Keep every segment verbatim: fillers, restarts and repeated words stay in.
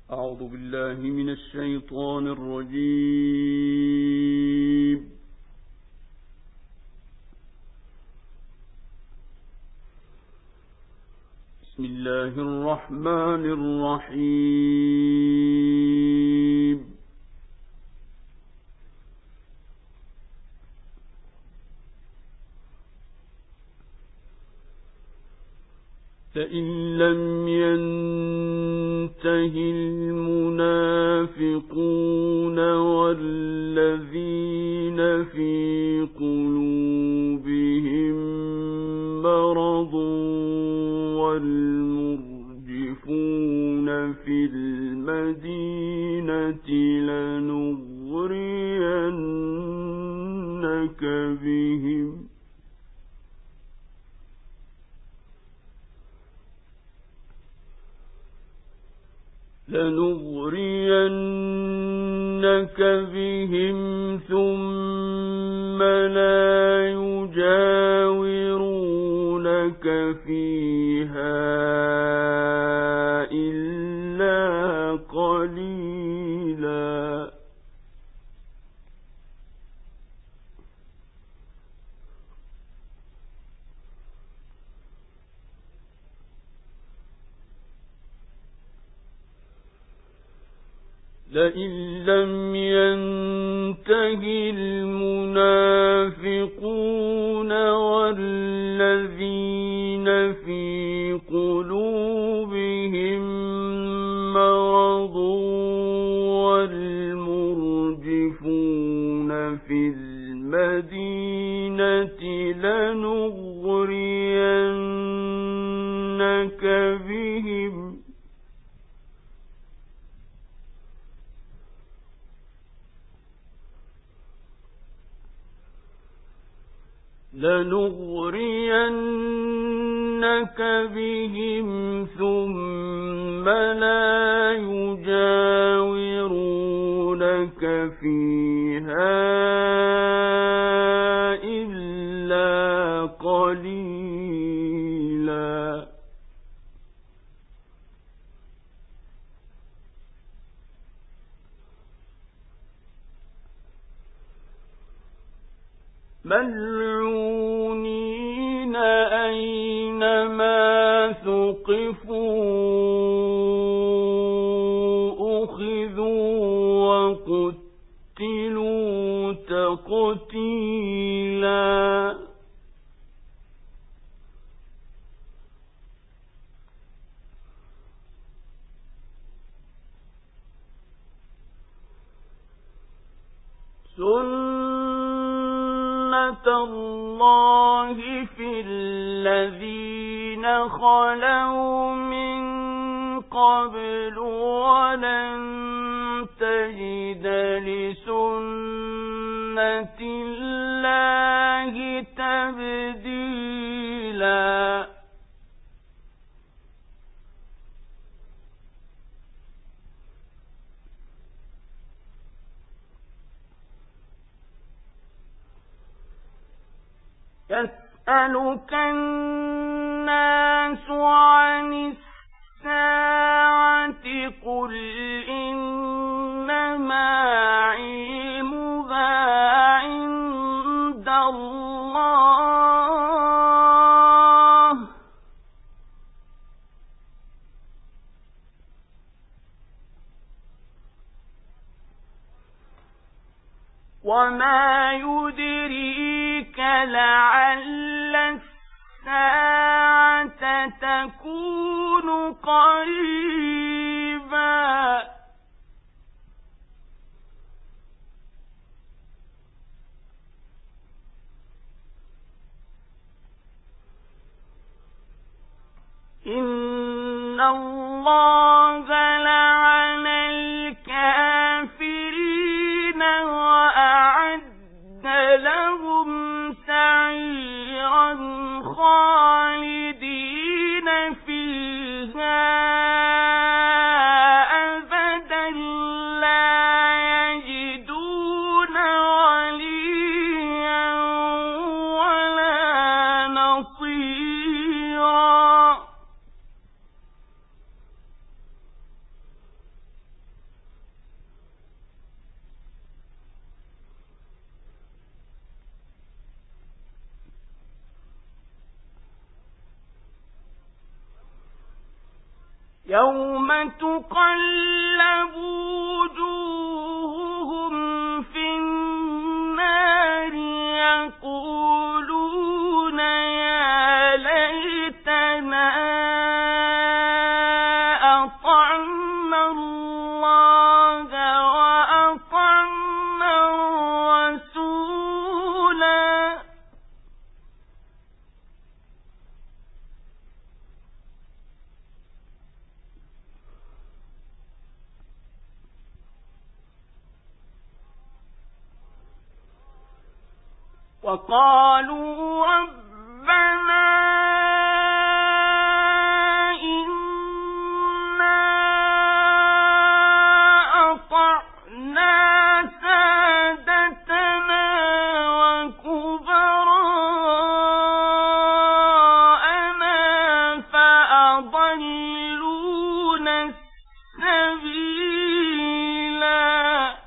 أعوذ بالله من الشيطان الرجيم. بسم الله الرحمن الرحيم. لئن لم ينته المنافقون والذين في قلوبهم مرض والمرجفون في المدينة لنغرينك بهم لنغرينك بهم ثم لا يجاورونك فيها إلا قليلا. لئن لم ينته المنافقون والذين في قلوبهم مرض والمرجفون في المدينة لنغرينك بهم لنغرينك بهم ثم لا يجاورونك فيها إلا قليلا. ملعونين أينما ثقفوا أخذوا وقتلوا تقتيلا. سنة الله في الذين خلوا من قبل ولن تجد لسنة الله تبديلا. يسألك الناس عن الساعة قل إنما علمها عند الله وما يدريك لعل الساعة تكون قريبا. إن الله لعن الكافرين وأعد لهم سعيرا خالدين فيها أبدا لا يجدون وليا ولا نصيرا. يوم تقلب وجوههم في النار يقولون يا ليتنا أطعنا الله وأطعنا الرسولا وقالوا ربنا إنا أطعنا سادتنا وكبراءنا فأضلونا السبيلا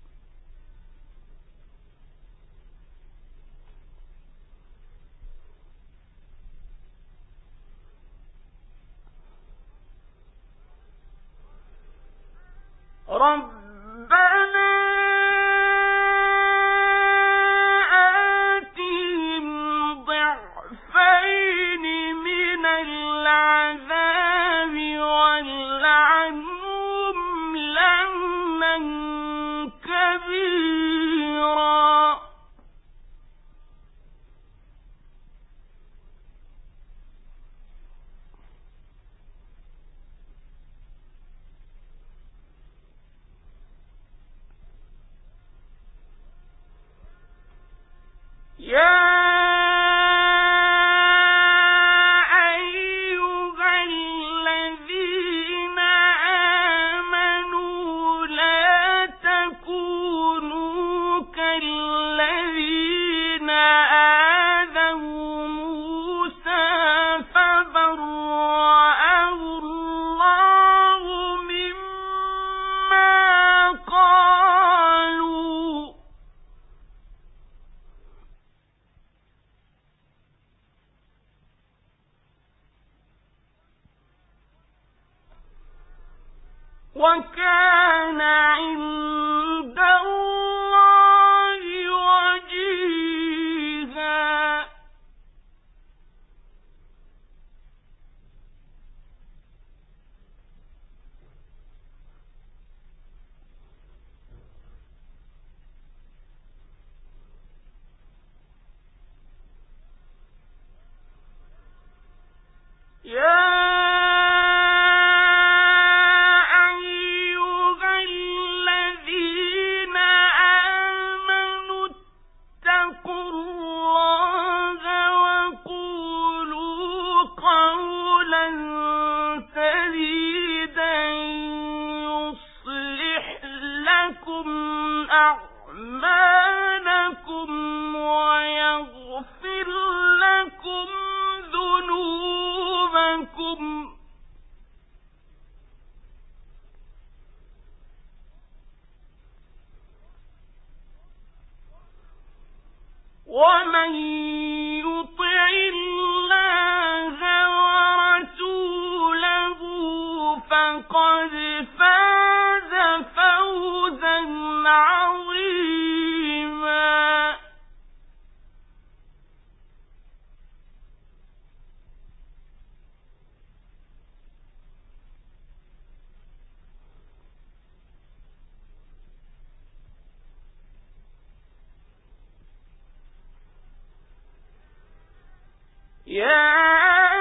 ربنا آتهم ضعفين من العذاب والعنهم لعنا كبيرا يا أيها الذين آمنوا لا تكونوا كالذين آذوا موسى فبرأه الله مما قالوا وكان عند الله وجيها يا أعمالكم ويغفر لكم ذنوبكم ومن يطع الله ورسوله فقد فاز فوزا عظيما يا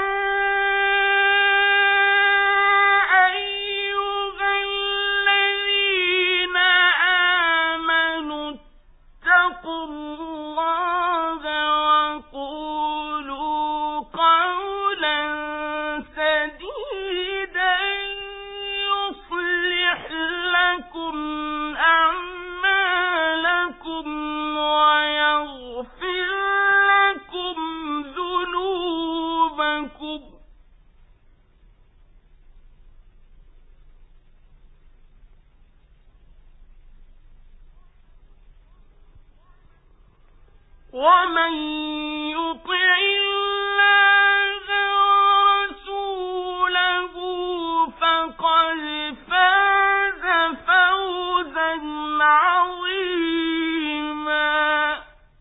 ومن يطع الله ورسوله فقد فاز فوزا عظيما.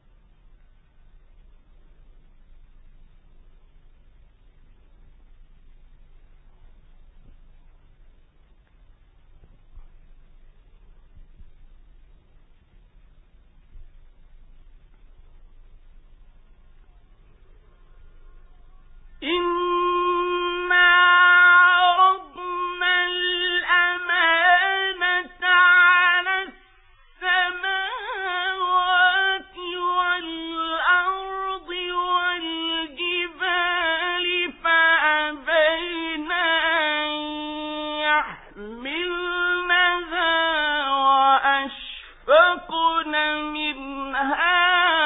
إنا عرضنا الأمانة على السماوات والأرض والجبال فأبين أن يحملنها وأشفقن منها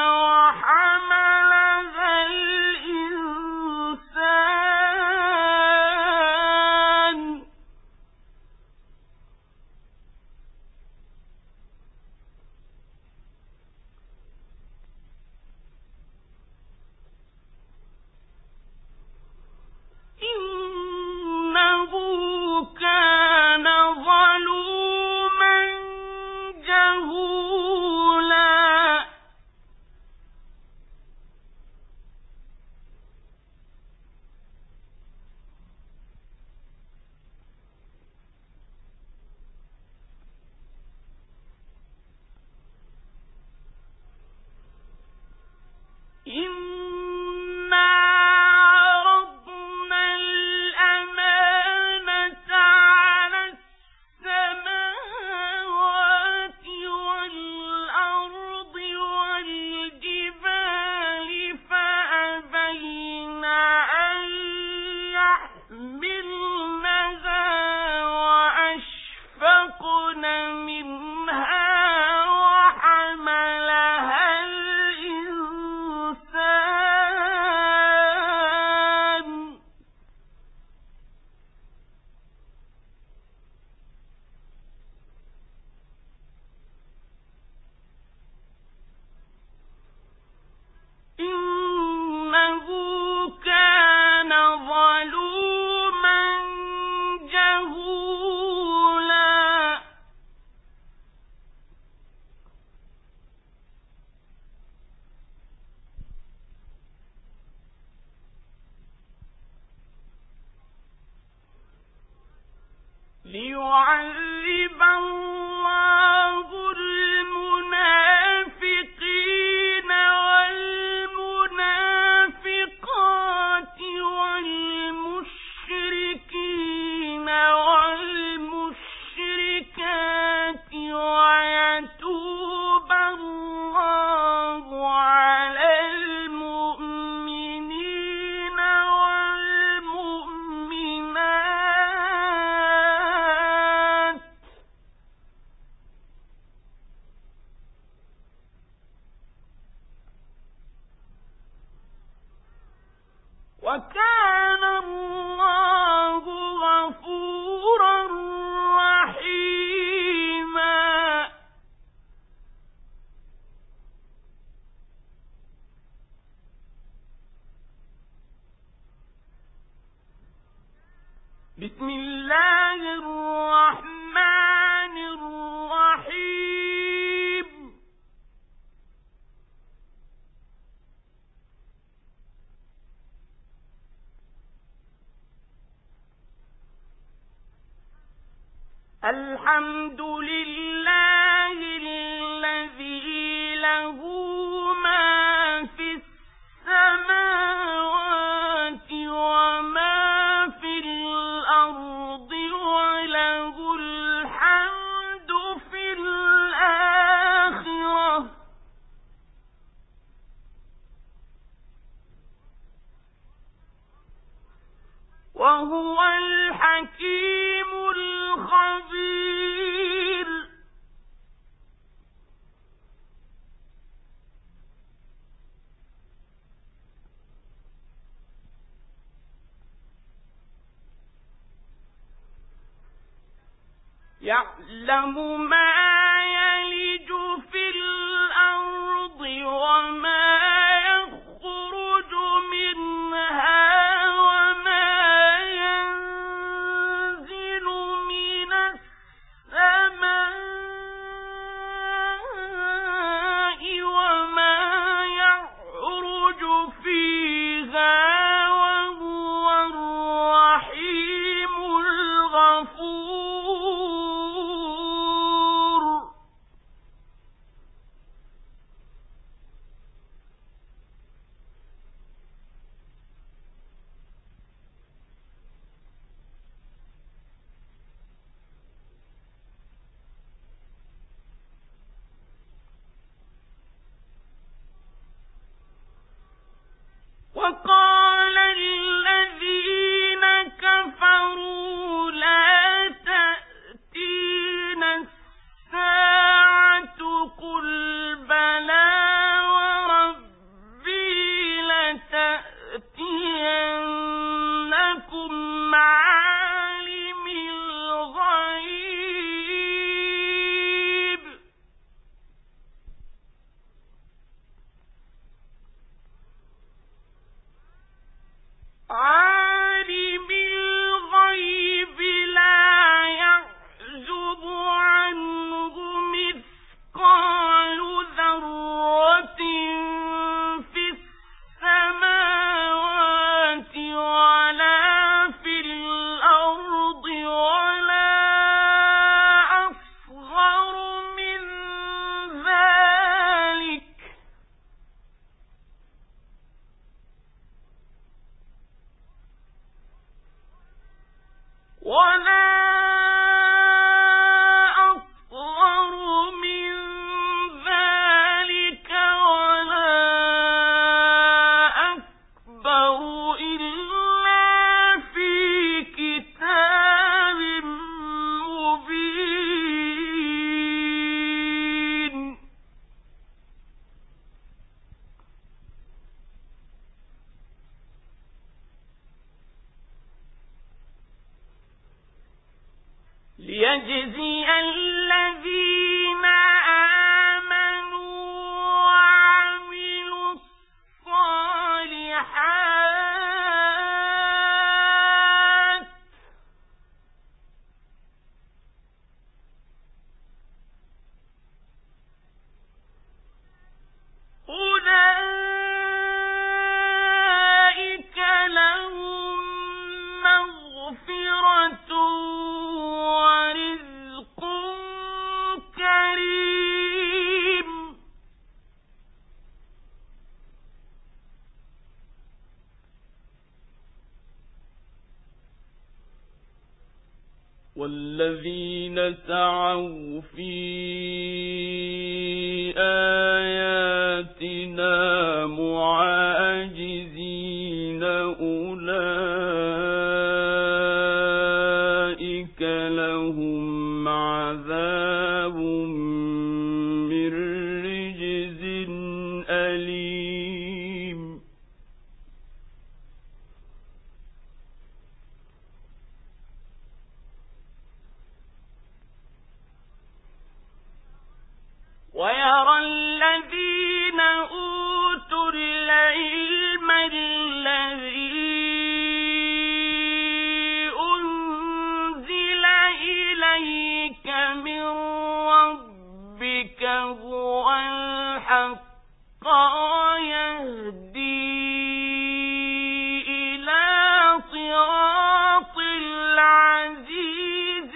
إنا عرضنا الأمانة على السماوات والأرض والجبال فأبين أن يحملنها وأشفقن منها ليعذب الله المنافقين والمنافقات والمشركين والمشركات ويتوب الله على المؤمنين والمؤمنات وكان الله غفورا رحيما. بسم الله الرحمن الرحيم. الحمد لله الذي له ما في السماوات وما في الأرض وله الحمد في الآخرة وهو الحكيم الخبير. يعلم ما يلج في الأرض وما يخرج منها وما ينزل ليجزي الذين آمنوا وعملوا الصالحات أولئك لهم مغفرة ورزق كريم. والذين سعوا في آياتنا معاجزين أولئك لهم عذاب من رجز أليم. ويرى الذين أوتوا العلم الذي أنزل إليك من ربك هو الحق ويهدي إلى صراط العزيز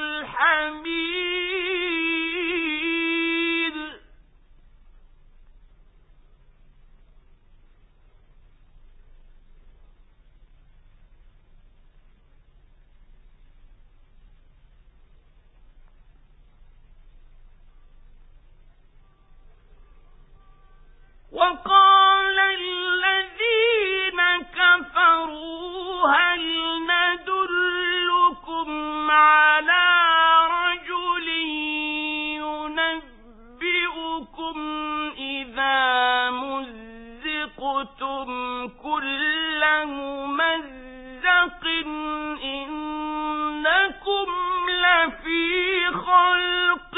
الحميد. وقال الذين كفروا هل ندلكم على رجل ينبئكم إذا مزقتم كل ممزق إنكم لفي خلق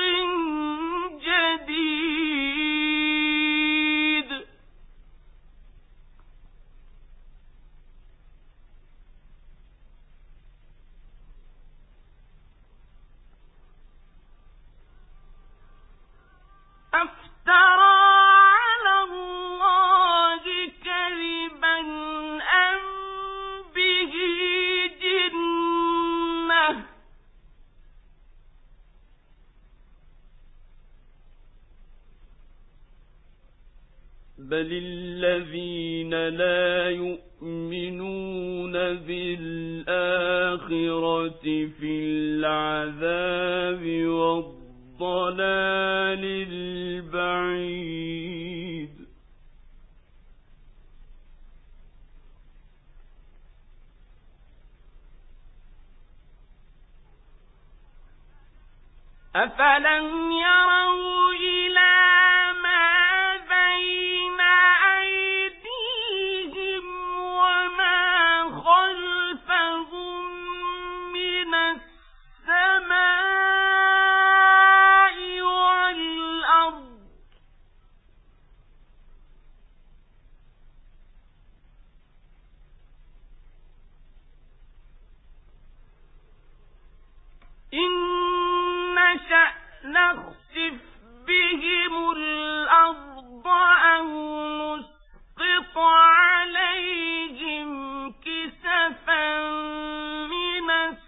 جديد. أفترى على الله كذبا أم به جنة بل الذين لا يؤمنون بالآخرة في العذاب والضلال البعيد. أفلم يروا إلى ما بين أيديهم وما خلفهم من السماء والأرض إن نشأ نخسف بهم الأرض أو نسقط عليهم كسفا من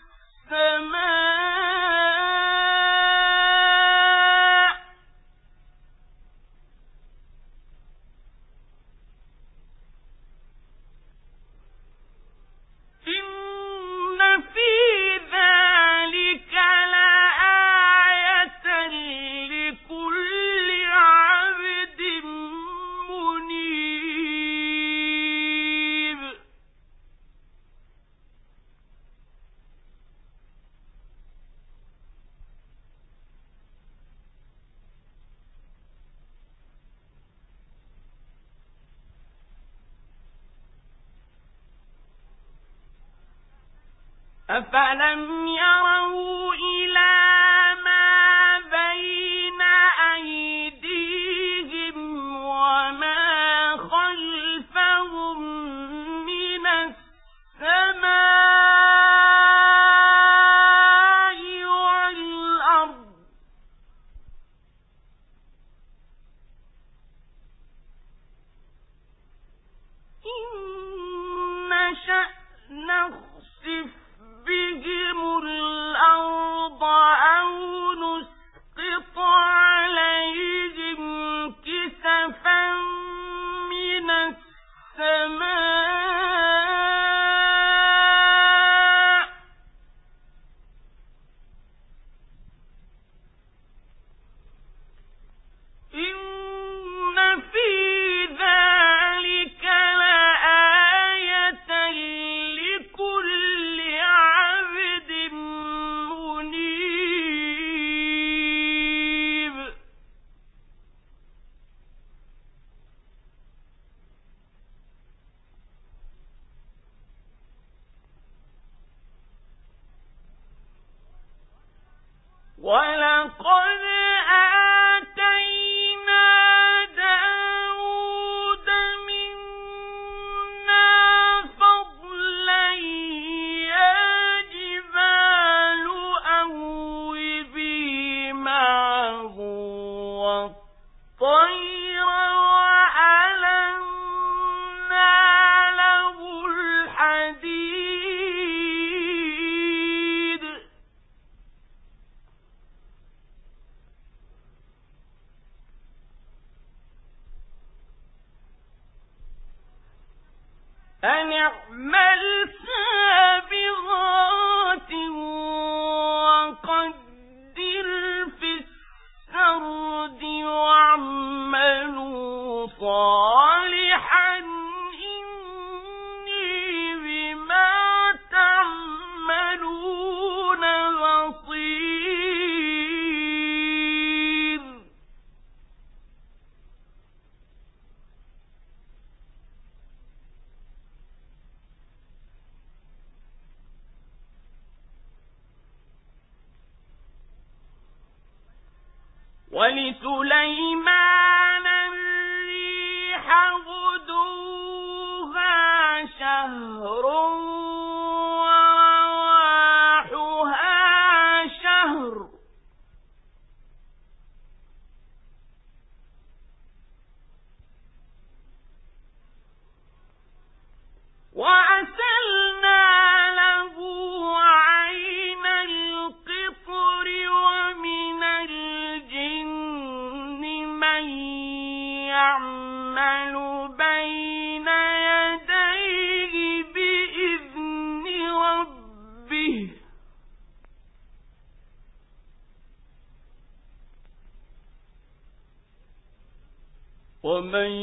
السماء إن في ذلك لآية لكل عبد منيب. أفلم يروا إلى ولقد آتينا داود منا فضلا يا جبال أوبي معه والطير وألنا له الحديد أن اعمل سابغات وقدر في السرد واعملوا صالحا إني بما تعملون بصير ولسليمان الريح غدوها شهر ورواحها شهر وأسلنا له عين القطر ومن الجن من يعمل بين يديه بإذن ربه ومن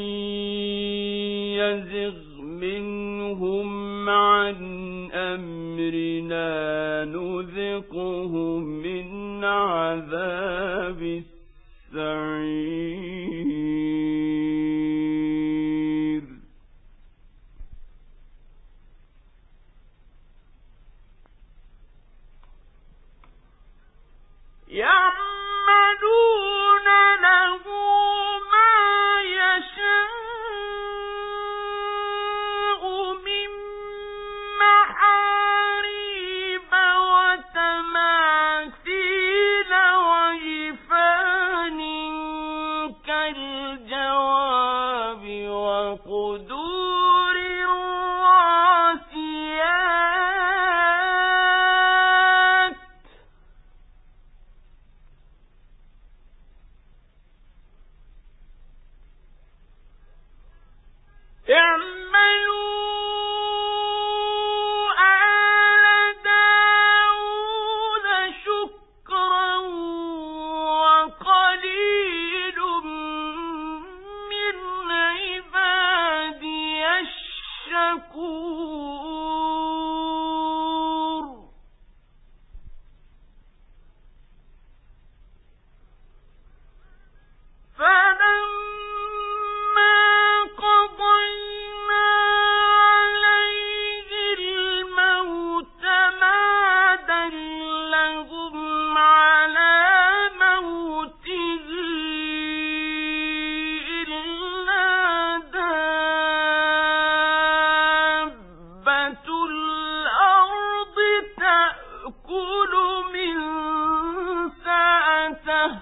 يزغ منهم عن أمرنا نذقه من عذاب السعير يعملون له ما يشاء من محاريب وتماثيل وجفان كالجواب وقدور الراسيات اعملوا آل داود شكرا وقليل من عبادي الشكور فلما قضينا عليه الموت ما دلهم على موته إلا دابة الأرض تأكل من سأته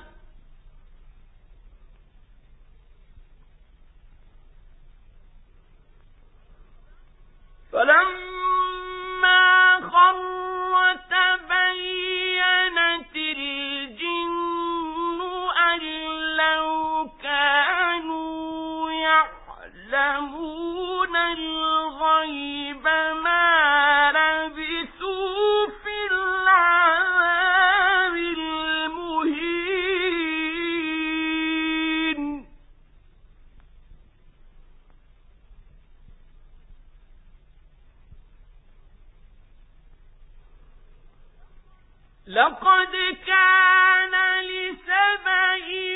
فلما خر تبينت الجن أن لو كانوا يعلمون الغيب ما لبثوا في العذاب المهين لقد كان لسبع